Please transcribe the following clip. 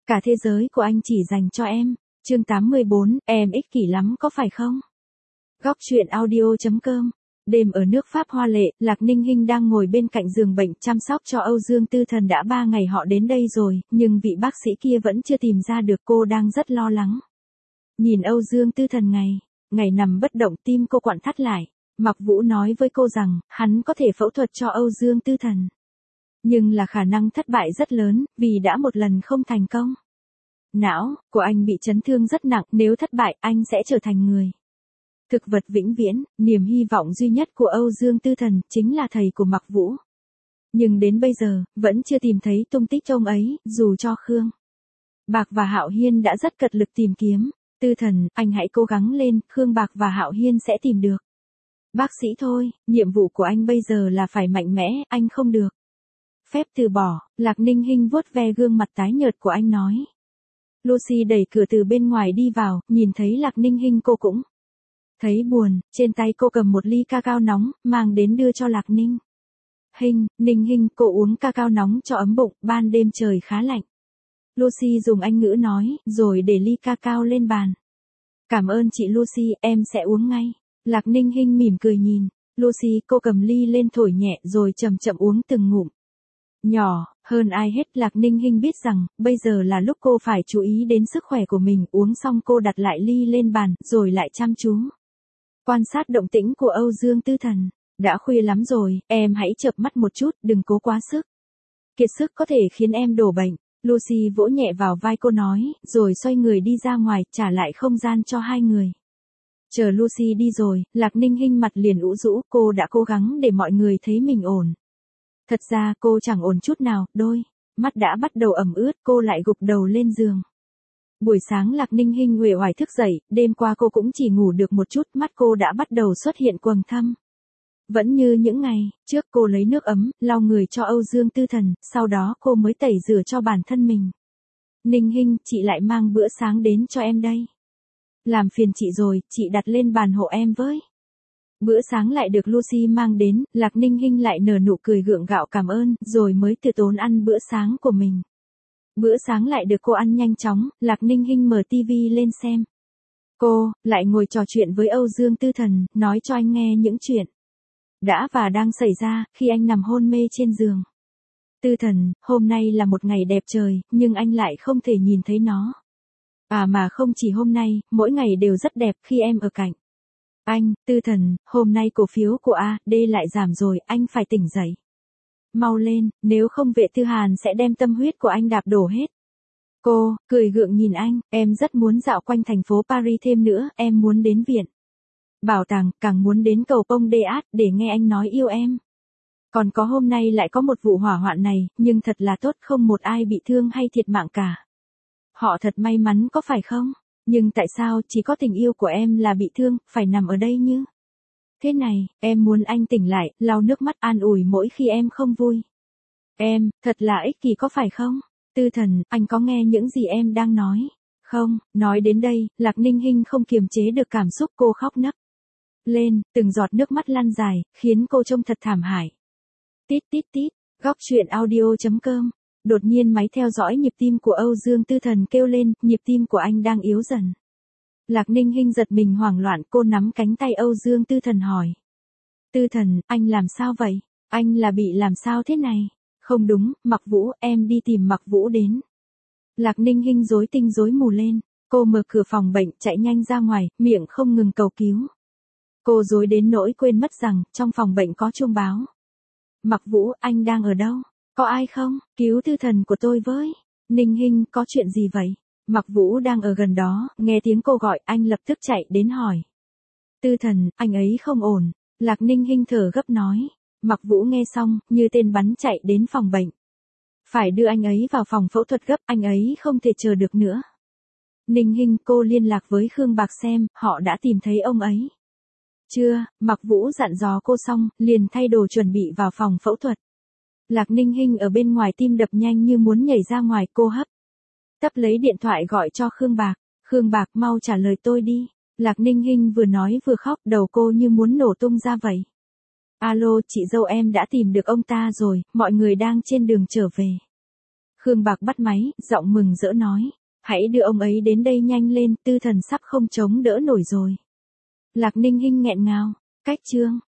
Cả thế giới của anh chỉ dành cho em. Chương 84, em ích kỷ lắm có phải không? Góc truyện audio.com. Đêm ở nước Pháp hoa lệ, Lạc Ninh Hinh đang ngồi bên cạnh giường bệnh chăm sóc cho Âu Dương Tư Thần. Đã 3 ngày họ đến đây rồi, nhưng vị bác sĩ kia vẫn chưa tìm ra được, cô đang rất lo lắng. Nhìn Âu Dương Tư Thần ngày nằm bất động, tim cô quặn thắt lại. Mạc Vũ nói với cô rằng, hắn có thể phẫu thuật cho Âu Dương Tư Thần. Nhưng là khả năng thất bại rất lớn, vì đã một lần không thành công. Não của anh bị chấn thương rất nặng, nếu thất bại, anh sẽ trở thành người thực vật vĩnh viễn. Niềm hy vọng duy nhất của Âu Dương Tư Thần chính là thầy của Mạc Vũ. Nhưng đến bây giờ, vẫn chưa tìm thấy tung tích ông ấy, dù cho Khương Bạc và Hạo Hiên đã rất cật lực tìm kiếm. Tư Thần, anh hãy cố gắng lên, Khương Bạc và Hạo Hiên sẽ tìm được bác sĩ thôi, nhiệm vụ của anh bây giờ là phải mạnh mẽ, anh không được phép từ bỏ. Lạc Ninh Hinh vuốt ve gương mặt tái nhợt của anh nói. Lucy đẩy cửa từ bên ngoài đi vào, nhìn thấy Lạc Ninh Hinh cô cũng thấy buồn, trên tay cô cầm một ly cacao nóng, mang đến đưa cho Lạc Ninh Hinh, cô uống cacao nóng cho ấm bụng, ban đêm trời khá lạnh. Lucy dùng Anh ngữ nói, rồi để ly cacao lên bàn. Cảm ơn chị Lucy, em sẽ uống ngay. Lạc Ninh Hinh mỉm cười nhìn Lucy, cô cầm ly lên thổi nhẹ rồi chậm chậm uống từng ngụm nhỏ. Hơn ai hết, Lạc Ninh Hinh biết rằng, bây giờ là lúc cô phải chú ý đến sức khỏe của mình. Uống xong cô đặt lại ly lên bàn, rồi lại chăm chú quan sát động tĩnh của Âu Dương Tư Thần. Đã khuya lắm rồi, em hãy chợp mắt một chút, đừng cố quá sức. Kiệt sức có thể khiến em đổ bệnh. Lucy vỗ nhẹ vào vai cô nói, rồi xoay người đi ra ngoài, trả lại không gian cho hai người. Chờ Lucy đi rồi, Lạc Ninh Hinh mặt liền ủ rũ, cô đã cố gắng để mọi người thấy mình ổn. Thật ra cô chẳng ổn chút nào, đôi mắt đã bắt đầu ẩm ướt, cô lại gục đầu lên giường. Buổi sáng Lạc Ninh Hinh uể oải thức dậy, đêm qua cô cũng chỉ ngủ được một chút, mắt cô đã bắt đầu xuất hiện quầng thâm. Vẫn như những ngày trước, cô lấy nước ấm, lau người cho Âu Dương Tư Thần, sau đó cô mới tẩy rửa cho bản thân mình. Ninh Hinh, chị lại mang bữa sáng đến cho em đây. Làm phiền chị rồi, chị đặt lên bàn hộ em với. Bữa sáng lại được Lucy mang đến, Lạc Ninh Hinh lại nở nụ cười gượng gạo cảm ơn, rồi mới từ tốn ăn bữa sáng của mình. Bữa sáng lại được cô ăn nhanh chóng, Lạc Ninh Hinh mở tivi lên xem. Cô lại ngồi trò chuyện với Âu Dương Tư Thần, nói cho anh nghe những chuyện đã và đang xảy ra, khi anh nằm hôn mê trên giường. Tư Thần, hôm nay là một ngày đẹp trời, nhưng anh lại không thể nhìn thấy nó. Mà không chỉ hôm nay, mỗi ngày đều rất đẹp khi em ở cạnh anh. Tư Thần, hôm nay cổ phiếu của AD lại giảm rồi, anh phải tỉnh dậy. Mau lên, nếu không Vệ Tư Hàn sẽ đem tâm huyết của anh đạp đổ hết. Cô cười gượng nhìn anh, em rất muốn dạo quanh thành phố Paris thêm nữa, em muốn đến viện bảo tàng, càng muốn đến cầu Pont des Arts để nghe anh nói yêu em. Còn có hôm nay lại có một vụ hỏa hoạn này, nhưng thật là tốt, không một ai bị thương hay thiệt mạng cả. Họ thật may mắn có phải không? Nhưng tại sao chỉ có tình yêu của em là bị thương, phải nằm ở đây như thế này? Em muốn anh tỉnh lại, lau nước mắt an ủi mỗi khi em không vui. Em, thật là ích kỷ có phải không? Tư Thần, anh có nghe những gì em đang nói không? Nói đến đây, Lạc Ninh Hinh không kiềm chế được cảm xúc, cô khóc nấc lên, từng giọt nước mắt lăn dài, khiến cô trông thật thảm hại. Tít tít tít, góc truyện audio.com. Đột nhiên máy theo dõi nhịp tim của Âu Dương Tư Thần kêu lên, nhịp tim của anh đang yếu dần. Lạc Ninh Hinh giật mình hoảng loạn, cô nắm cánh tay Âu Dương Tư Thần hỏi. Tư Thần, anh làm sao vậy? Anh là bị làm sao thế này? Không đúng, Mạc Vũ, em đi tìm Mạc Vũ đến. Lạc Ninh Hinh rối tinh rối mù lên, cô mở cửa phòng bệnh, chạy nhanh ra ngoài, miệng không ngừng cầu cứu. Cô rối đến nỗi quên mất rằng, trong phòng bệnh có chuông báo. Mạc Vũ, anh đang ở đâu? Có ai không? Cứu Tư Thần của tôi với. Ninh Hinh, có chuyện gì vậy? Mạc Vũ đang ở gần đó, nghe tiếng cô gọi, anh lập tức chạy đến hỏi. Tư Thần, anh ấy không ổn. Lạc Ninh Hinh thở gấp nói. Mạc Vũ nghe xong, như tên bắn chạy đến phòng bệnh. Phải đưa anh ấy vào phòng phẫu thuật gấp, anh ấy không thể chờ được nữa. Ninh Hinh, cô liên lạc với Khương Bạc xem, họ đã tìm thấy ông ấy. Chưa, Mạc Vũ dặn dò cô xong, liền thay đồ chuẩn bị vào phòng phẫu thuật. Lạc Ninh Hinh ở bên ngoài tim đập nhanh như muốn nhảy ra ngoài, cô hấp tấp lấy điện thoại gọi cho Khương Bạc. Khương Bạc, mau trả lời tôi đi. Lạc Ninh Hinh vừa nói vừa khóc, đầu cô như muốn nổ tung ra vậy. Alo, chị dâu em đã tìm được ông ta rồi, mọi người đang trên đường trở về. Khương Bạc bắt máy, giọng mừng rỡ nói. Hãy đưa ông ấy đến đây nhanh lên, Tư Thần sắp không chống đỡ nổi rồi. Lạc Ninh Hinh nghẹn ngào. Cách chương